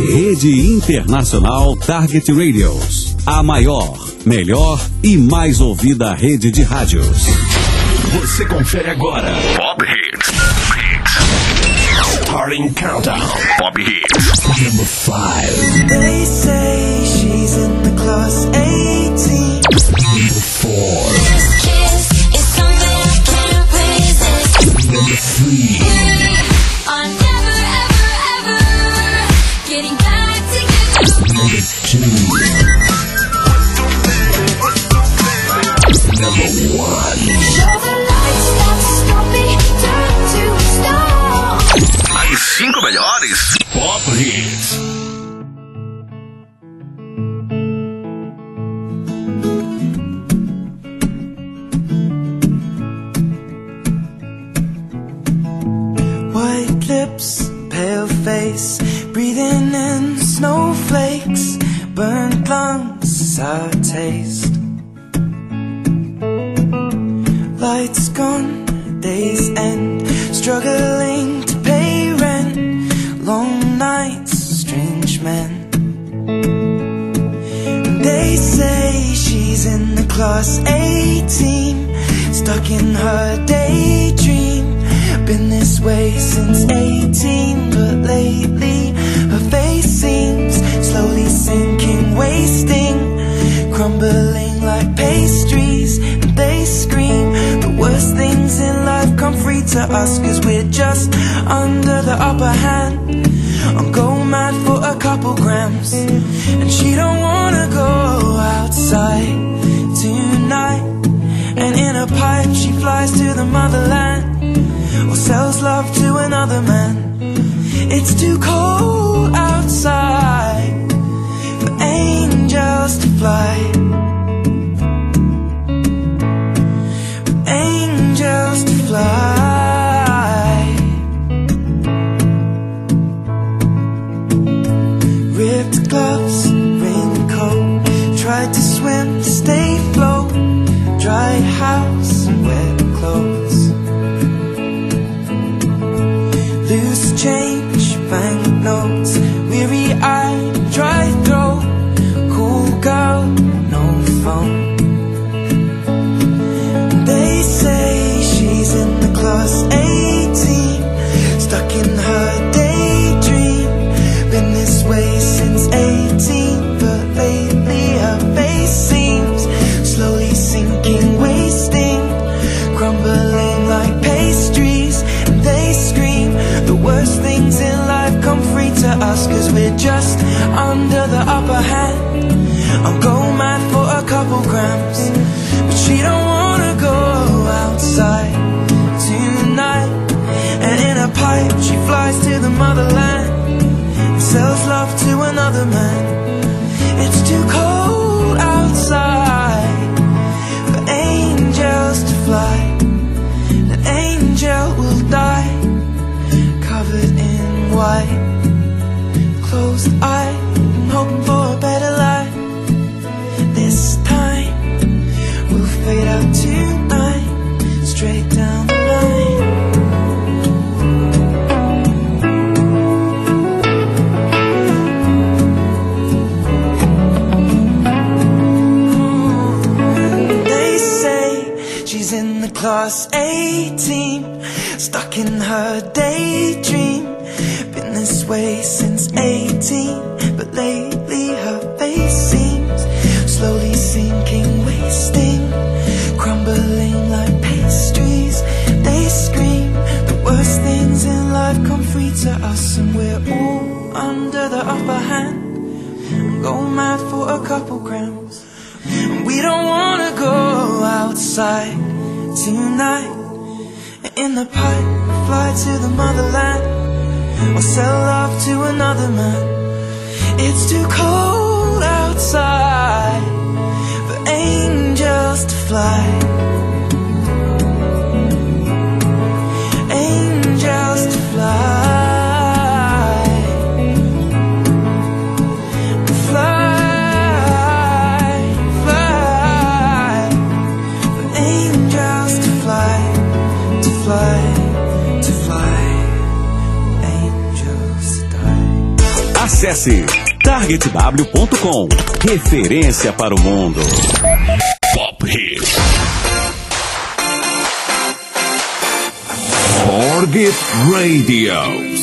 Rede Internacional Target Radios. A maior, melhor e mais ouvida rede de rádios. Você confere agora Pop Hits. Starting Countdown. Pop Hits. Number 5. They say she's in the class 18. Number 4. This kiss is something I can't resist. Number 3. I'm never, ever, ever getting back together. Number 2. Number 1. Show the lights that stop me, turn to stone. As 5 melhores Pop Hits. White lips, pale face, breathing in snowflakes, burnt lungs, sour taste. Lights gone, days end, struggling to pay rent, long nights, strange men. They say she's in the class 18, stuck in her daydream. Been this way since 18, but lately her face seems slowly sinking, wasting, crumbling like pastries. And they scream the worst things in life come free to us, 'cause we're just under the upper hand. I'm go mad for a couple grams, and she don't wanna go outside tonight. And in a pipe she flies to the motherland, or sells love to another man. It's too cold outside for angels to fly, for angels to fly. Ripped gloves, raincoat, tried to swim to stay afloat, dry house, wet clothes. Loose change, banknotes, weary-eyed, dry throat, cool girl, no phone. They say she's in the class 18, stuck in her daydream. Been this way since 18, but lately her face seems slowly sinking, wasting, crumbling like pastries. And they scream the worst things in life come free to us, 'cause we're just under the upper hand. I'm go mad for a couple grams, but she don't wanna go outside tonight. And in a pipe she flies to the motherland, and sells love to another man. It's too cold outside for angels to fly. An angel will die, covered in white, closed eye, and hoping for a better life. This time we'll fade out tonight, straight down the line. They say she's in the class 18, stuck in her daydream. Been this way since 18, but lately her face seems slowly sinking, wasting, crumbling like pastries. They scream the worst things in life come free to us, and we're all under the upper hand. I'm going mad for a couple grams, and we don't wanna go outside tonight. In the pipe, fly to the motherland, or sell love to another man. It's too cold outside for angels to fly, angels to fly, fly, fly, for angels to fly, to fly, to fly, angels to die. Acesse targetw.com. Referência para o mundo. Pop Hits. Target Radio.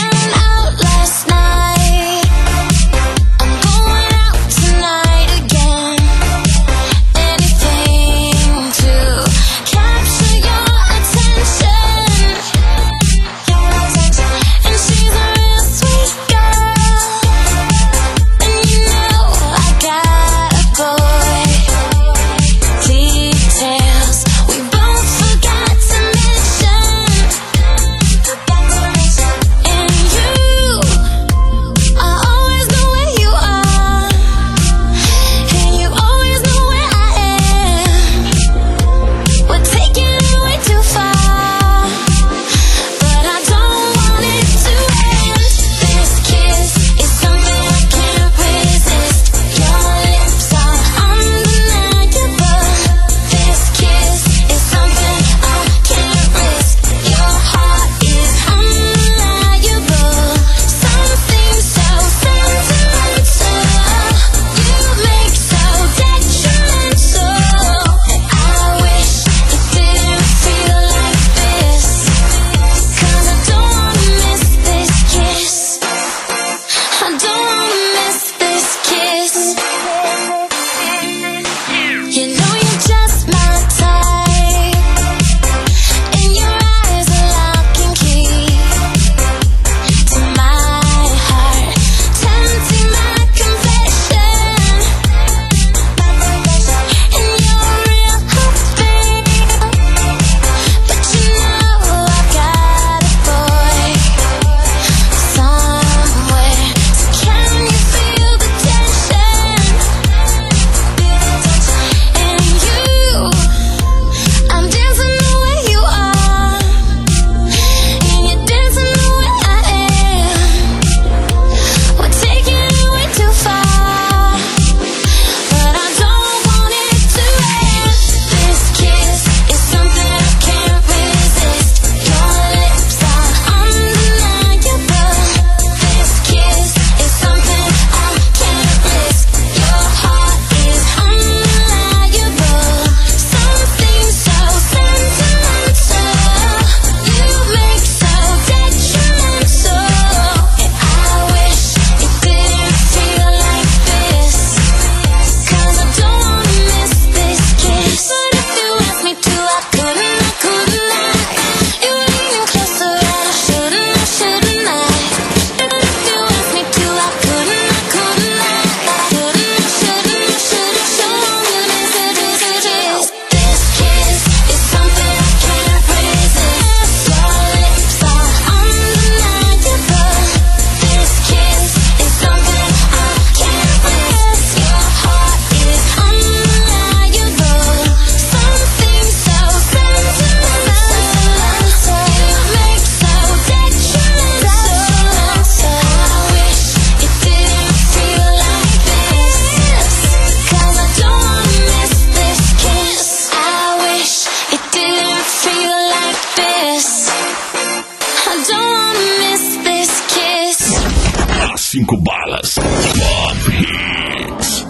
Cinco balas. Pop Hits.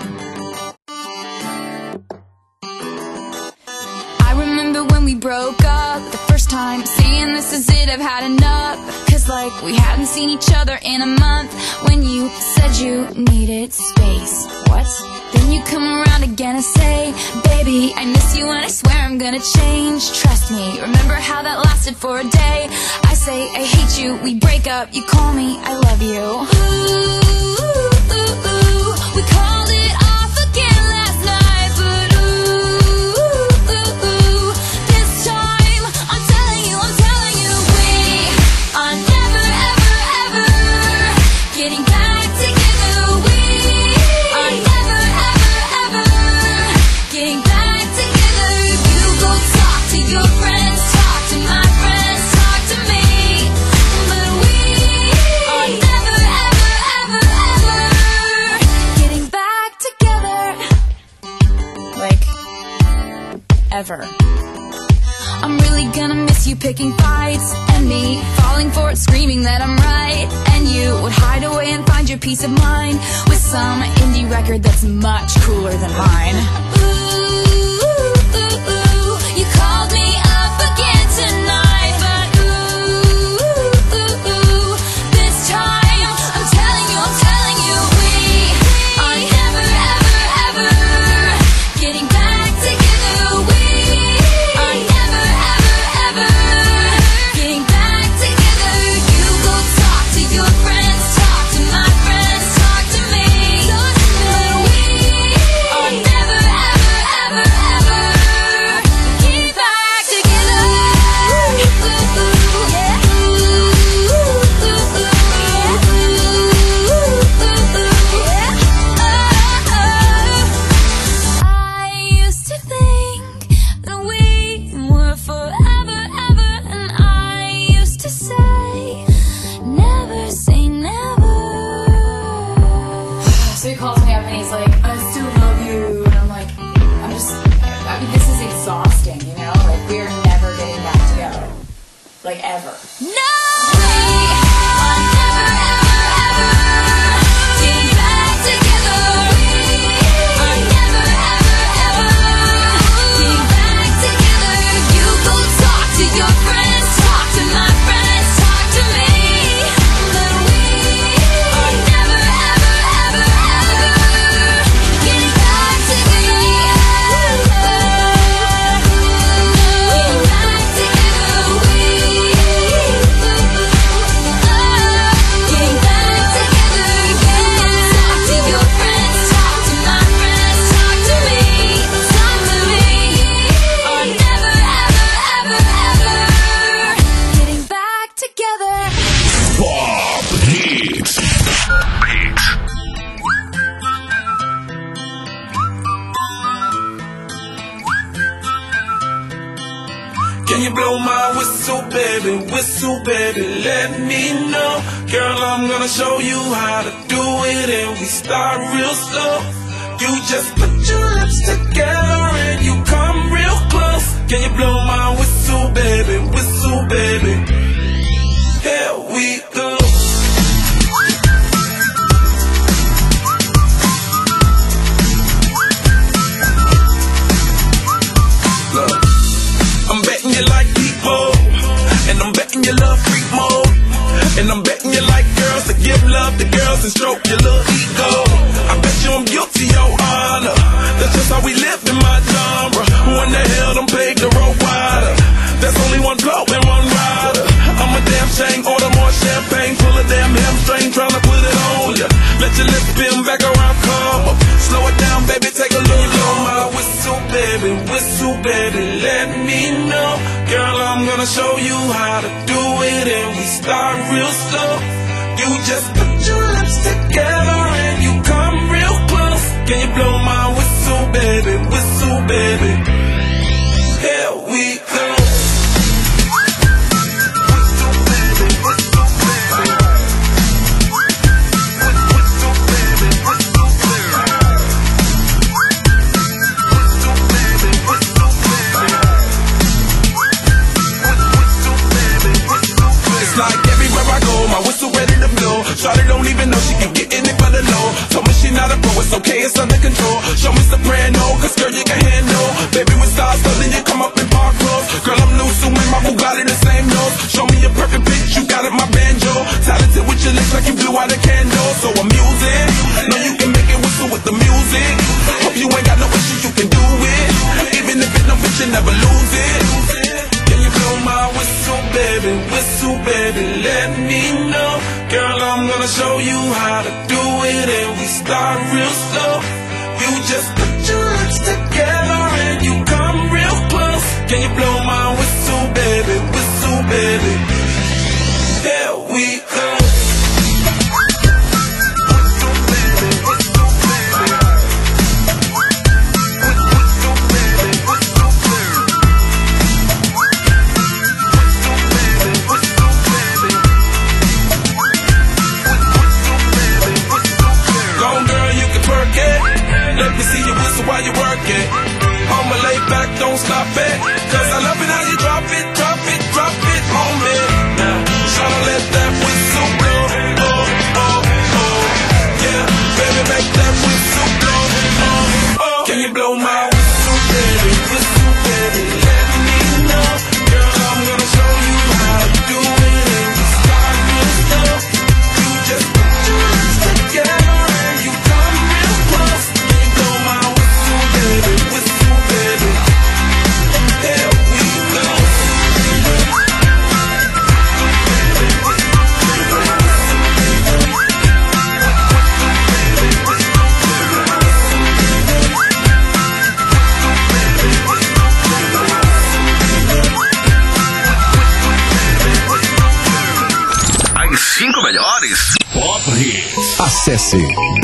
I remember when we broke up the first time, saying this is it, I've had enough. Cause like we hadn't seen each other in a month. When you said you needed space. What? Then you come around again and say, baby, I miss you and I swear I'm gonna change. Trust me, remember how that lasted for a day. I say I hate you, we break up, you call me, I love you. Ooh, ooh, ooh, ooh. We called it off again last night, but ooh, ooh, ooh. This time, I'm telling you, we are never, ever, ever getting back together. We are never, ever, ever getting back together. You go talk to your friends, talk to my friends, talk to me, but we are never, ever, ever, ever getting back together. Like, ever. I'm really gonna miss you picking fights, and me falling for it, screaming that I'm right, and you you would hide away and find your peace of mind with some indie record that's much cooler than mine. Ooh, you called me up again tonight, but this time I'm telling you, we are never, ever, ever getting back together. We are never, ever, ever getting back together. You go talk to your friends, talk to my friends, talk to me. But we are never, ever, ever, ever getting back together. I used to think that we were forever, ever, and I used to say, never say never. So he calls me up and he's like, I still love you. And I'm like, I mean, this is exhausting, you know? Like, we're never getting back together. Like, ever. No! We are never, ever, ever getting back together. We are never, ever, ever getting back together. You go talk to your friends, talk to my friends, talk to me. But we are never, ever, ever, ever getting back together. Getting back together. Getting back together. Talk to your friends, talk to my friends, talk to me. Talk to me. Are never, ever, ever, ever getting back together. Pop Hits. Can you blow my whistle, baby, let me know. Girl, I'm gonna show you how to do it, and we start real slow. You just put your lips together and you come real close. Can you blow my whistle, baby, here we go. Look, I'm betting you like people, and I'm betting you love freak mode, and I'm betting you like girls to give love to girls and stroke your little ego. I bet you I'm guilty, your honor. That's just how we live in my genre. Who in the hell done paved the road wider? There's only one blow and one rider. I'm a damn shame, order more champagne, pull a damn hamstring, tryna put it on ya. Let your lips spin back around, come up. Slow it down, baby, take a look. Blow my whistle, baby, let me know. Girl, I'm gonna show you how to do it, and we start real slow. You just put your lips together and you come real close. Can you blow my whistle, baby, here we go. It's like everywhere I go, my whistle ready to blow. Shawty don't even know she can get in it for the low. Told me she not a pro, it's okay, it's under control. Show me soprano, cause girl you can handle. Baby with stars, so then you come up in park clothes. Girl I'm new, so in my Bugatti the same nose. Show me a perfect pitch, you got it, my banjo. Talented with your lips like you blew out a candle. So I'm using, know you can make it whistle with the music. Hope you ain't got no issues, you can do it. Even if it don't fit, you never lose it. Can you blow my whistle, baby, let me know. Girl, I'm gonna show you how to do it, and we start real slow. You just put your lips together and you come real close. Can you blow my whistle, baby, here we go. Let me see you whistle while you work it. I'ma lay back, don't stop it. Cause I love it how you drop it on me. 5 melhores Pop Hits. Acesse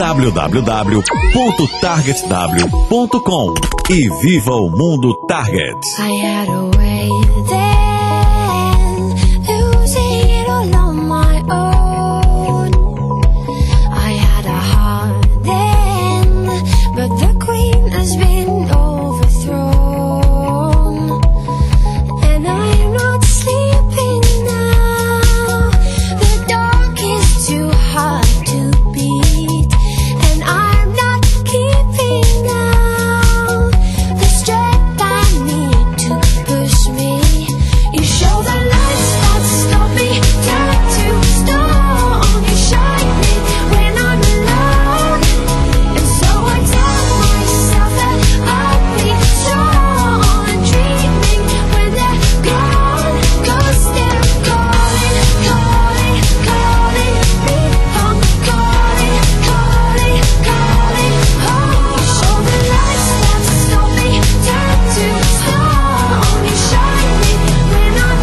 www.targetw.com e viva o mundo Target. I had a way then, losing it all on my own. I had a heart then, but the queen has been overthrown. And I'm not sleeping now, the dark is too hard to beat. And I'm not keeping out the strength I need to push me. You show the lights that stop me, turn to stone. You shine me when I'm alone, and so I tell myself that I'll be strong. Dreaming when they're gone, 'cause they're calling, calling, calling me home. Calling, calling, calling home. You show the lights that stop me, turn to stone. You shine me when I'm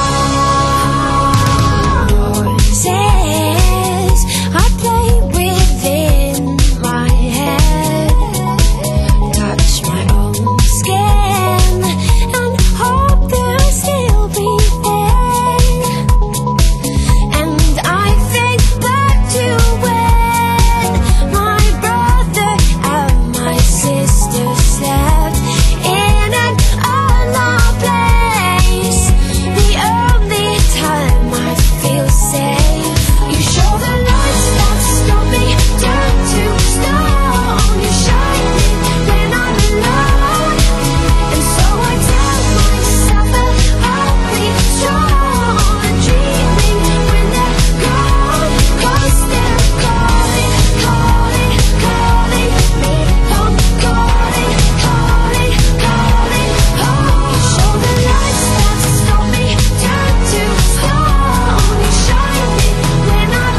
alone. Voices I play within my head, touch my own skin and hope they'll still be there. And I think back to when my brother and my sister slept in an unloved place. The only time I feel safe. You show the lights that stop me, turn to stone. You shine me when I'm alone, and so I tell myself that I'll be strong. Dreaming when they're gone, 'cause they're calling, calling, calling me home. Calling, calling, calling home. You show the lights that stop me, turn to stone. You shine me when I'm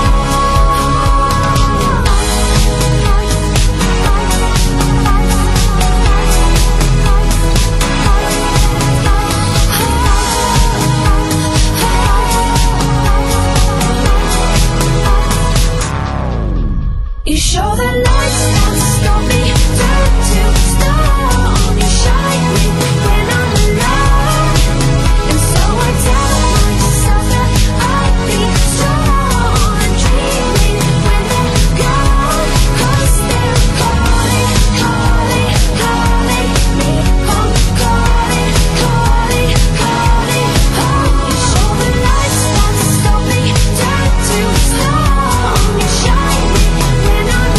alone. You show the lights that stop me, turn to stone. You shine me when I'm alone, and so I tell myself that I'll be strong. Dreaming when they're gone, 'cause they're calling, calling, calling me home. Calling, calling, calling home. You show the lights that stop me, turn to stone. You shine me when I'm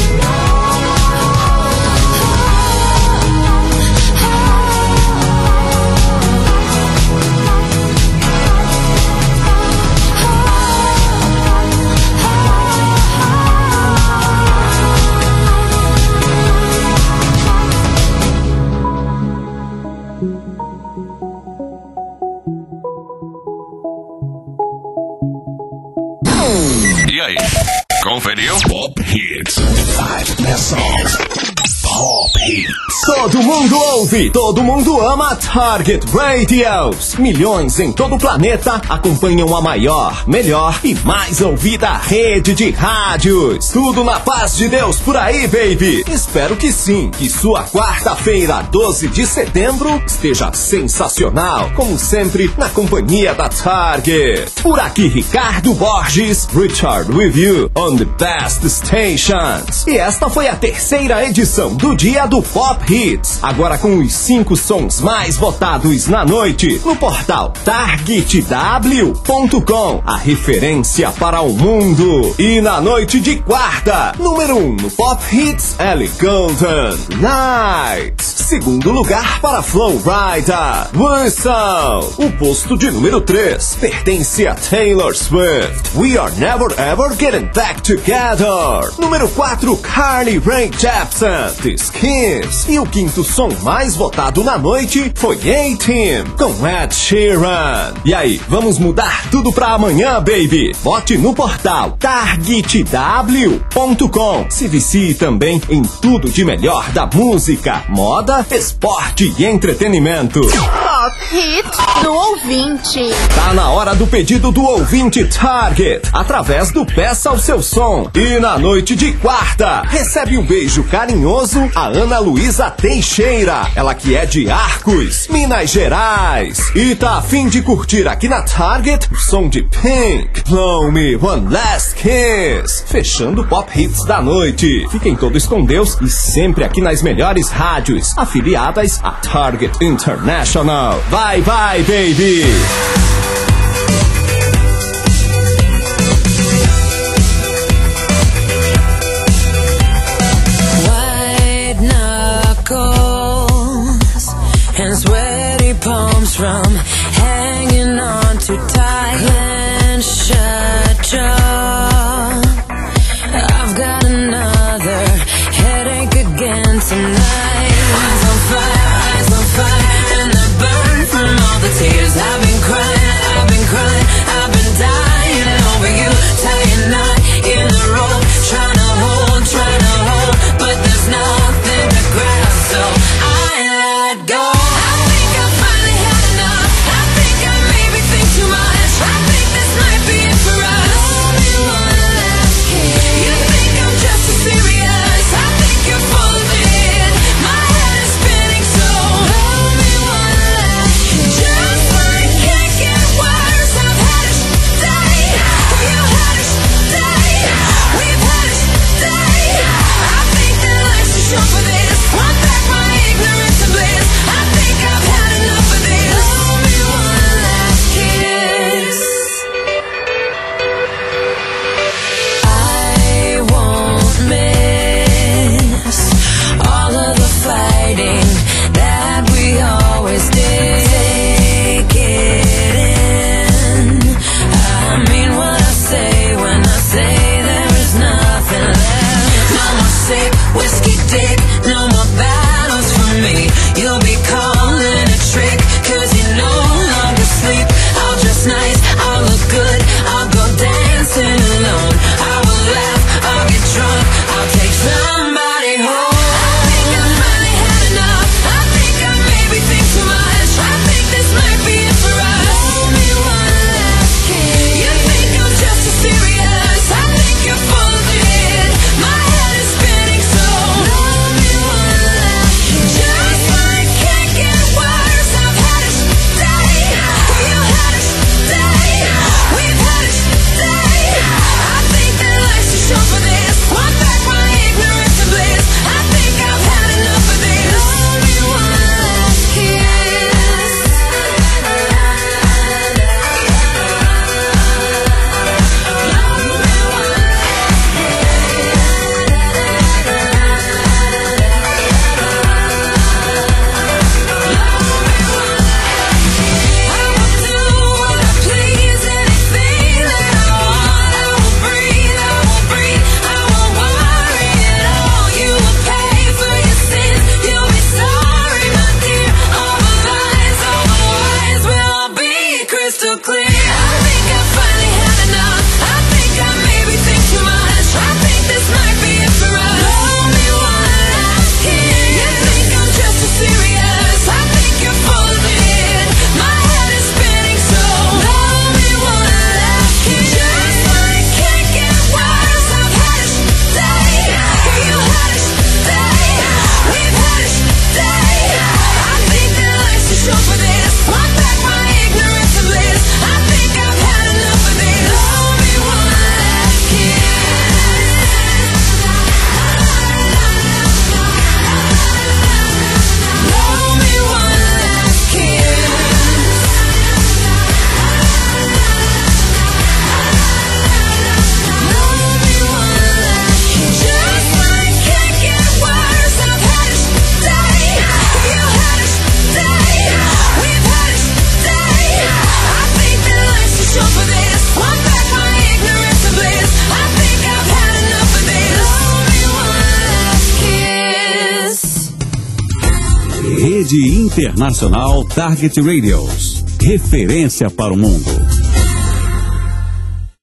E aí, conferiu? Pop Hits. 5 best songs. Pop Hits. Todo mundo ouve, todo mundo ama Target Radios. Milhões em todo o planeta acompanham a maior, melhor e mais ouvida rede de rádios. Tudo na paz de Deus por aí, baby. Espero que sim, que sua quarta-feira, 12 de setembro, esteja sensacional, como sempre, na companhia da Target. Por aqui, Ricardo Borges, Richard Review on the Best Stations. E esta foi a terceira edição do Dia do Pop Hits, agora com os 5 sons mais votados na noite no portal targetw.com, a referência para o mundo. E na noite de quarta, número 1 no Pop Hits, Ellie Goulding, Nights. Segundo lugar para Flow Rida, Whistle. O posto de número 3 pertence a Taylor Swift, We Are Never Ever Getting Back Together. Número 4, Carly Rae Jepsen, The Alice Keys. E o quinto som mais votado na noite foi A-Team, com Ed Sheeran. E aí, vamos mudar tudo pra amanhã, baby? Vote no portal targetw.com. Se vicie também em tudo de melhor da música, moda, esporte e entretenimento. Top Hit do ouvinte. Tá na hora do pedido do ouvinte Target, através do Peça o Seu Som. E na noite de quarta, recebe um beijo carinhoso a Ana Luísa Teixeira, ela que é de Arcos, Minas Gerais, e tá a fim de curtir aqui na Target o som de Pink, Blow Me One Last Kiss, fechando o Pop Hits da noite. Fiquem todos com Deus e sempre aqui nas melhores rádios afiliadas a Target International. Vai, vai, baby! White knuckles and sweaty palms from hanging on too tight. Clenched shut jaw. I've got another headache again tonight. Eyes on fire, and I burn from all the tears I've been crying. Rede Internacional Target Radios. Referência para o mundo.